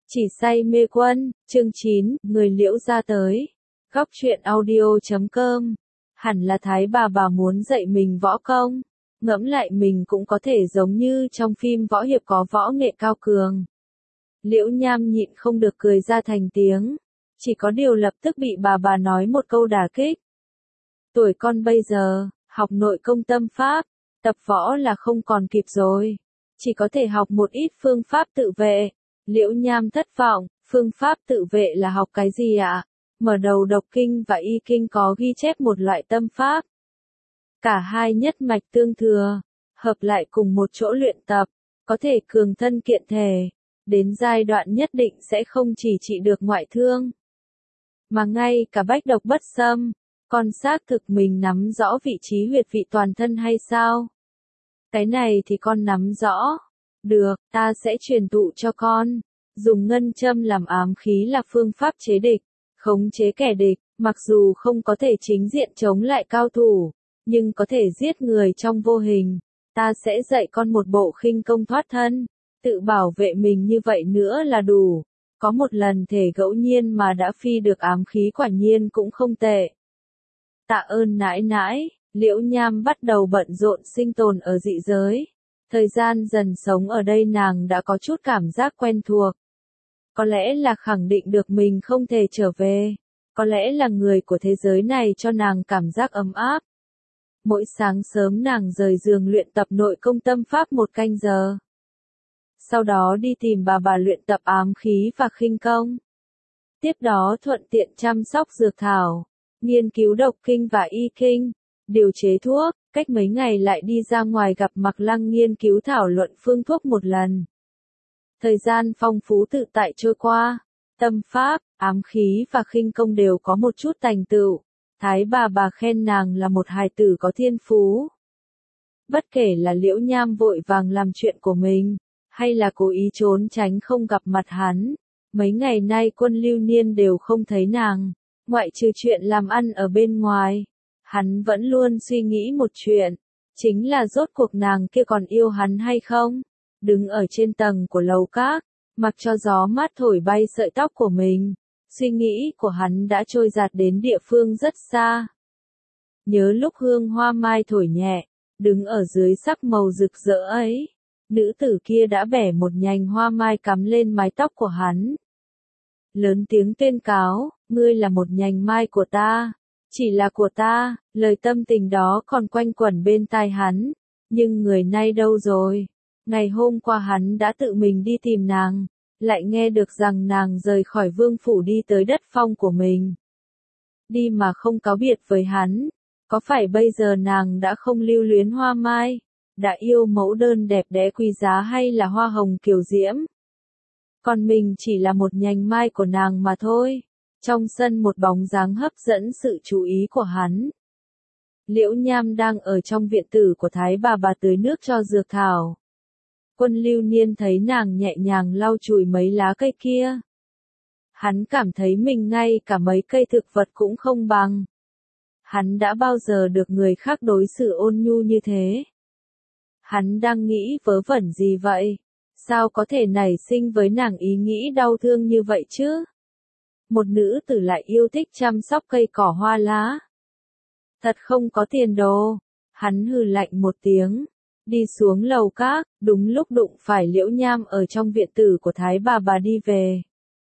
Chỉ say mê quân, chương 9, người Liễu gia tới. Góc truyện audio.com. Hẳn là Thái bà muốn dạy mình võ công. Ngẫm lại mình cũng có thể giống như trong phim võ hiệp có võ nghệ cao cường. Liễu Nham nhịn không được cười ra thành tiếng. Chỉ có điều lập tức bị bà nói một câu đả kích. Tuổi con bây giờ, học nội công tâm pháp, tập võ là không còn kịp rồi. Chỉ có thể học một ít phương pháp tự vệ. Liễu Nham thất vọng, phương pháp tự vệ là học cái gì ạ? Mở đầu độc kinh và y kinh có ghi chép một loại tâm pháp. Cả hai nhất mạch tương thừa, hợp lại cùng một chỗ luyện tập, có thể cường thân kiện thể, đến giai đoạn nhất định sẽ không chỉ trị được ngoại thương, mà ngay cả bách độc bất xâm. Con xác thực mình nắm rõ vị trí huyệt vị toàn thân hay sao? Cái này thì con nắm rõ. Được, ta sẽ truyền thụ cho con. Dùng ngân châm làm ám khí là phương pháp chế địch, khống chế kẻ địch, mặc dù không có thể chính diện chống lại cao thủ, nhưng có thể giết người trong vô hình. Ta sẽ dạy con một bộ khinh công thoát thân, tự bảo vệ mình như vậy nữa là đủ. Có một lần thể ngẫu nhiên mà đã phi được ám khí quả nhiên cũng không tệ. Tạ ơn nãi nãi. Liễu Nham bắt đầu bận rộn sinh tồn ở dị giới. Thời gian dần sống ở đây nàng đã có chút cảm giác quen thuộc. Có lẽ là khẳng định được mình không thể trở về. Có lẽ là người của thế giới này cho nàng cảm giác ấm áp. Mỗi sáng sớm nàng rời giường luyện tập nội công tâm pháp 1 canh giờ. Sau đó đi tìm bà luyện tập ám khí và khinh công. Tiếp đó thuận tiện chăm sóc dược thảo, nghiên cứu độc kinh và y kinh, điều chế thuốc. Cách mấy ngày lại đi ra ngoài gặp Mạc Lăng nghiên cứu thảo luận phương thuốc một lần. Thời gian phong phú tự tại trôi qua, tâm pháp, ám khí và khinh công đều có một chút thành tựu. Thái bà khen nàng là một hài tử có thiên phú. Bất kể là Liễu Nham vội vàng làm chuyện của mình, hay là cố ý trốn tránh không gặp mặt hắn, mấy ngày nay Quân Lưu Niên đều không thấy nàng, ngoại trừ chuyện làm ăn ở bên ngoài. Hắn vẫn luôn suy nghĩ một chuyện, chính là rốt cuộc nàng kia còn yêu hắn hay không? Đứng ở trên tầng của lầu các, mặc cho gió mát thổi bay sợi tóc của mình, suy nghĩ của hắn đã trôi dạt đến địa phương rất xa. Nhớ lúc hương hoa mai thổi nhẹ, đứng ở dưới sắc màu rực rỡ ấy, nữ tử kia đã bẻ một nhành hoa mai cắm lên mái tóc của hắn. Lớn tiếng tuyên cáo, ngươi là một nhành mai của ta. Chỉ là của ta, lời tâm tình đó còn quanh quẩn bên tai hắn. Nhưng người nay đâu rồi? Ngày hôm qua hắn đã tự mình đi tìm nàng, lại nghe được rằng nàng rời khỏi vương phủ đi tới đất phong của mình. Đi mà không cáo biệt với hắn. Có phải bây giờ nàng đã không lưu luyến hoa mai, đã yêu mẫu đơn đẹp đẽ quý giá hay là hoa hồng kiều diễm? Còn mình chỉ là một nhành mai của nàng mà thôi. Trong sân một bóng dáng hấp dẫn sự chú ý của hắn. Liễu Nham đang ở trong viện tử của Thái bà tưới nước cho dược thảo. Quân Lưu Niên thấy nàng nhẹ nhàng lau chùi mấy lá cây kia. Hắn cảm thấy mình ngay cả mấy cây thực vật cũng không bằng. Hắn đã bao giờ được người khác đối xử ôn nhu như thế? Hắn đang nghĩ vớ vẩn gì vậy? Sao có thể nảy sinh với nàng ý nghĩ đau thương như vậy chứ? Một nữ tử lại yêu thích chăm sóc cây cỏ hoa lá. Thật không có tiền đồ. Hắn hừ lạnh một tiếng, đi xuống lầu các, đúng lúc đụng phải Liễu Nham ở trong viện tử của Thái bà đi về.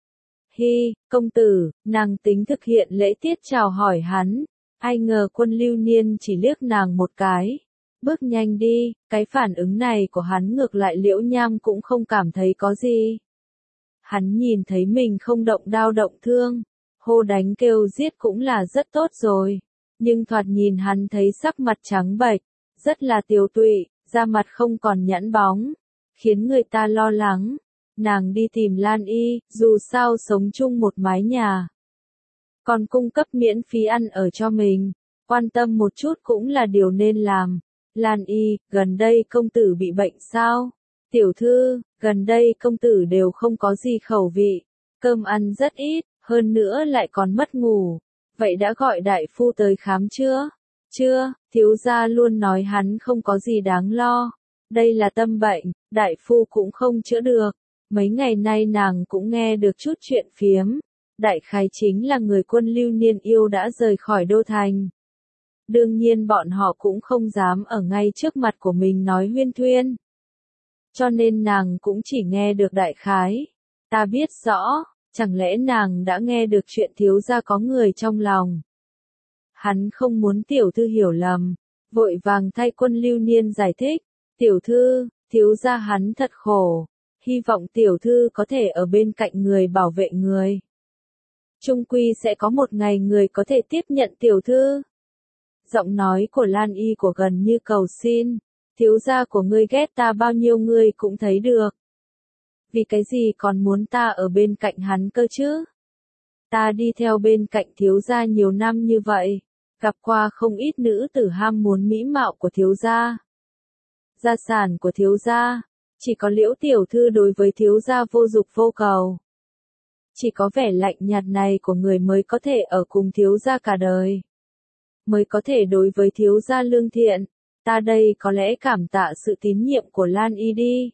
Hi, công tử, nàng tính thực hiện lễ tiết chào hỏi hắn. Ai ngờ Quân Lưu Niên chỉ liếc nàng một cái. Bước nhanh đi. Cái phản ứng này của hắn ngược lại Liễu Nham cũng không cảm thấy có gì. Hắn nhìn thấy mình không động đao động thương, hô đánh kêu giết cũng là rất tốt rồi. Nhưng thoạt nhìn hắn thấy sắc mặt trắng bệch, rất là tiều tụy, da mặt không còn nhẵn bóng, khiến người ta lo lắng. Nàng đi tìm Lan Y, dù sao sống chung một mái nhà, còn cung cấp miễn phí ăn ở cho mình, quan tâm một chút cũng là điều nên làm. Lan Y, gần đây công tử bị bệnh sao? Tiểu thư, gần đây công tử đều không có gì khẩu vị, cơm ăn rất ít, hơn nữa lại còn mất ngủ. Vậy đã gọi đại phu tới khám chưa? Chưa, thiếu gia luôn nói hắn không có gì đáng lo. Đây là tâm bệnh, đại phu cũng không chữa được. Mấy ngày nay nàng cũng nghe được chút chuyện phiếm, đại khái chính là người Quân Lưu Niên yêu đã rời khỏi đô thành. Đương nhiên bọn họ cũng không dám ở ngay trước mặt của mình nói huyên thuyên. Cho nên nàng cũng chỉ nghe được đại khái. Ta biết rõ, chẳng lẽ nàng đã nghe được chuyện thiếu gia có người trong lòng. Hắn không muốn tiểu thư hiểu lầm, vội vàng thay Quân Lưu Niên giải thích. Tiểu thư, thiếu gia hắn thật khổ, hy vọng tiểu thư có thể ở bên cạnh người bảo vệ người. Chung quy sẽ có một ngày người có thể tiếp nhận tiểu thư. Giọng nói của Lan Y của gần như cầu xin, thiếu gia của ngươi ghét ta bao nhiêu ngươi cũng thấy được. Vì cái gì còn muốn ta ở bên cạnh hắn cơ chứ? Ta đi theo bên cạnh thiếu gia nhiều năm như vậy, gặp qua không ít nữ tử ham muốn mỹ mạo của thiếu gia. Gia sản của thiếu gia, chỉ có Liễu tiểu thư đối với thiếu gia vô dục vô cầu. Chỉ có vẻ lạnh nhạt này của người mới có thể ở cùng thiếu gia cả đời. Mới có thể đối với thiếu gia lương thiện, ta đây có lẽ cảm tạ sự tín nhiệm của Lan Y đi.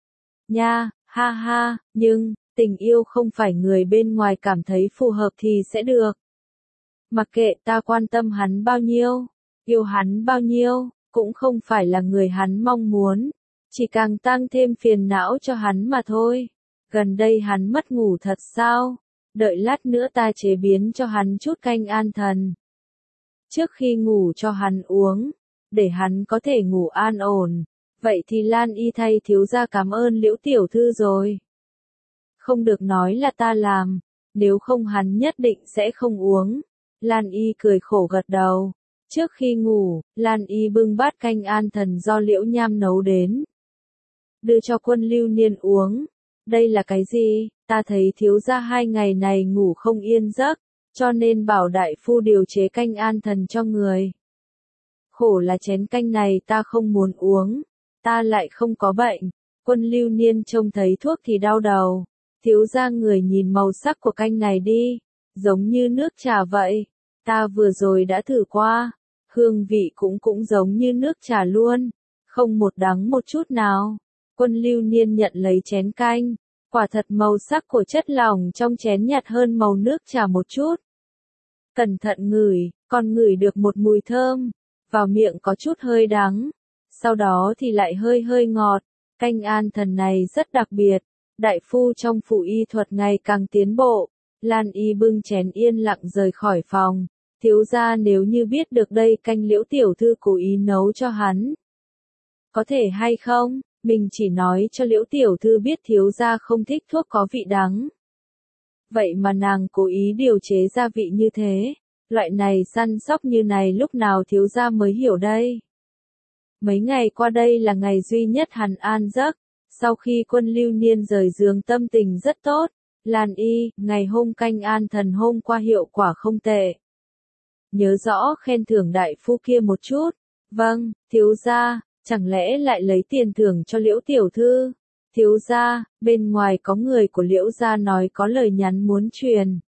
Nha, ha ha, nhưng, tình yêu không phải người bên ngoài cảm thấy phù hợp thì sẽ được. Mặc kệ ta quan tâm hắn bao nhiêu, yêu hắn bao nhiêu, cũng không phải là người hắn mong muốn, chỉ càng tăng thêm phiền não cho hắn mà thôi. Gần đây hắn mất ngủ thật sao? Đợi lát nữa ta chế biến cho hắn chút canh an thần. Trước khi ngủ cho hắn uống, để hắn có thể ngủ an ổn. Vậy thì Lan Y thay thiếu gia cảm ơn Liễu tiểu thư rồi. Không được nói là ta làm, nếu không hắn nhất định sẽ không uống. Lan Y cười khổ gật đầu. Trước khi ngủ, Lan Y bưng bát canh an thần do Liễu Nham nấu đến. Đưa cho Quân Lưu Niên uống. Đây là cái gì? Ta thấy thiếu gia 2 ngày này ngủ không yên giấc, cho nên bảo đại phu điều chế canh an thần cho người. Khổ là chén canh này ta không muốn uống, ta lại không có bệnh. Quân Lưu Niên trông thấy thuốc thì đau đầu. Thiếu gia người nhìn màu sắc của canh này đi, giống như nước trà vậy. Ta vừa rồi đã thử qua, hương vị cũng giống như nước trà luôn, không một đắng một chút nào. Quân Lưu Niên nhận lấy chén canh, quả thật màu sắc của chất lỏng trong chén nhạt hơn màu nước trà một chút. Cẩn thận ngửi, còn ngửi được một mùi thơm, vào miệng có chút hơi đắng, sau đó thì lại hơi ngọt. Canh an thần này rất đặc biệt, đại phu trong phủ y thuật ngày càng tiến bộ. Lan Y bưng chén yên lặng rời khỏi phòng. Thiếu gia nếu như biết được đây canh Liễu tiểu thư cố ý nấu cho hắn. Có thể hay không, mình chỉ nói cho Liễu tiểu thư biết thiếu gia không thích thuốc có vị đắng. Vậy mà nàng cố ý điều chế gia vị như thế, loại này săn sóc như này lúc nào thiếu gia mới hiểu đây. Mấy ngày qua đây là ngày duy nhất hắn an giấc, sau khi Quân Lưu Niên rời giường tâm tình rất tốt. Lan Y, ngày hôm canh an thần hôm qua hiệu quả không tệ. Nhớ rõ khen thưởng đại phu kia một chút. Vâng, thiếu gia, chẳng lẽ lại lấy tiền thưởng cho Liễu tiểu thư? Thiếu gia, bên ngoài có người của Liễu gia nói có lời nhắn muốn truyền.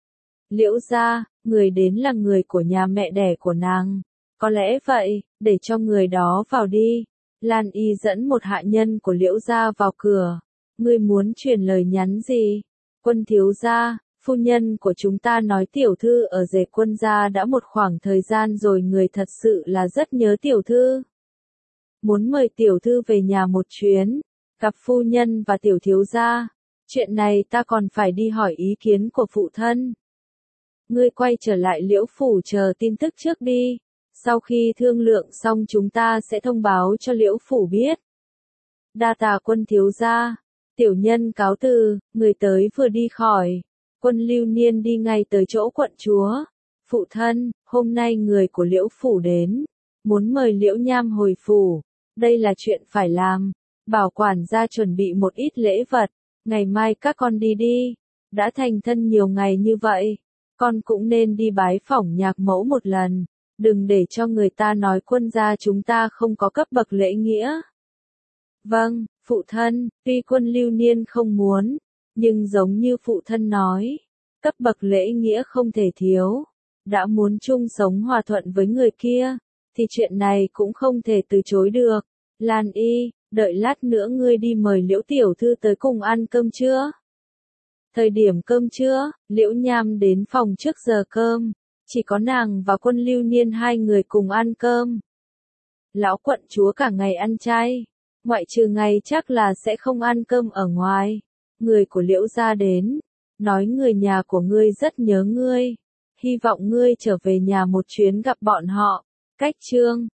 Liễu gia, người đến là người của nhà mẹ đẻ của nàng. Có lẽ vậy, để cho người đó vào đi. Lan Y dẫn một hạ nhân của Liễu gia vào cửa. Ngươi muốn truyền lời nhắn gì? Quân thiếu gia, phu nhân của chúng ta nói tiểu thư ở rể quân gia đã một khoảng thời gian rồi, người thật sự là rất nhớ tiểu thư. Muốn mời tiểu thư về nhà một chuyến, gặp phu nhân và tiểu thiếu gia. Chuyện này ta còn phải đi hỏi ý kiến của phụ thân. Ngươi quay trở lại Liễu phủ chờ tin tức trước đi. Sau khi thương lượng xong chúng ta sẽ thông báo cho Liễu phủ biết. Đa tạ Quân thiếu gia. Tiểu nhân cáo từ, người tới vừa đi khỏi. Quân Lưu Niên đi ngay tới chỗ quận chúa. Phụ thân, hôm nay người của Liễu phủ đến, muốn mời Liễu Nham hồi phủ. Đây là chuyện phải làm. Bảo quản gia chuẩn bị một ít lễ vật. Ngày mai các con đi đi. Đã thành thân nhiều ngày như vậy, con cũng nên đi bái phỏng nhạc mẫu một lần. Đừng để cho người ta nói quân gia chúng ta không có cấp bậc lễ nghĩa. Vâng, phụ thân, tuy Quân Lưu Niên không muốn, nhưng giống như phụ thân nói, cấp bậc lễ nghĩa không thể thiếu. Đã muốn chung sống hòa thuận với người kia, thì chuyện này cũng không thể từ chối được. Lan Y, đợi lát nữa ngươi đi mời Liễu tiểu thư tới cùng ăn cơm trưa. Thời điểm cơm trưa, Liễu Nham đến phòng trước giờ cơm, chỉ có nàng và Quân Lưu Niên hai người cùng ăn cơm. Lão quận chúa cả ngày ăn chay, ngoại trừ ngày chắc là sẽ không ăn cơm ở ngoài. Người của Liễu gia đến, nói người nhà của ngươi rất nhớ ngươi, hy vọng ngươi trở về nhà một chuyến gặp bọn họ. Cách chương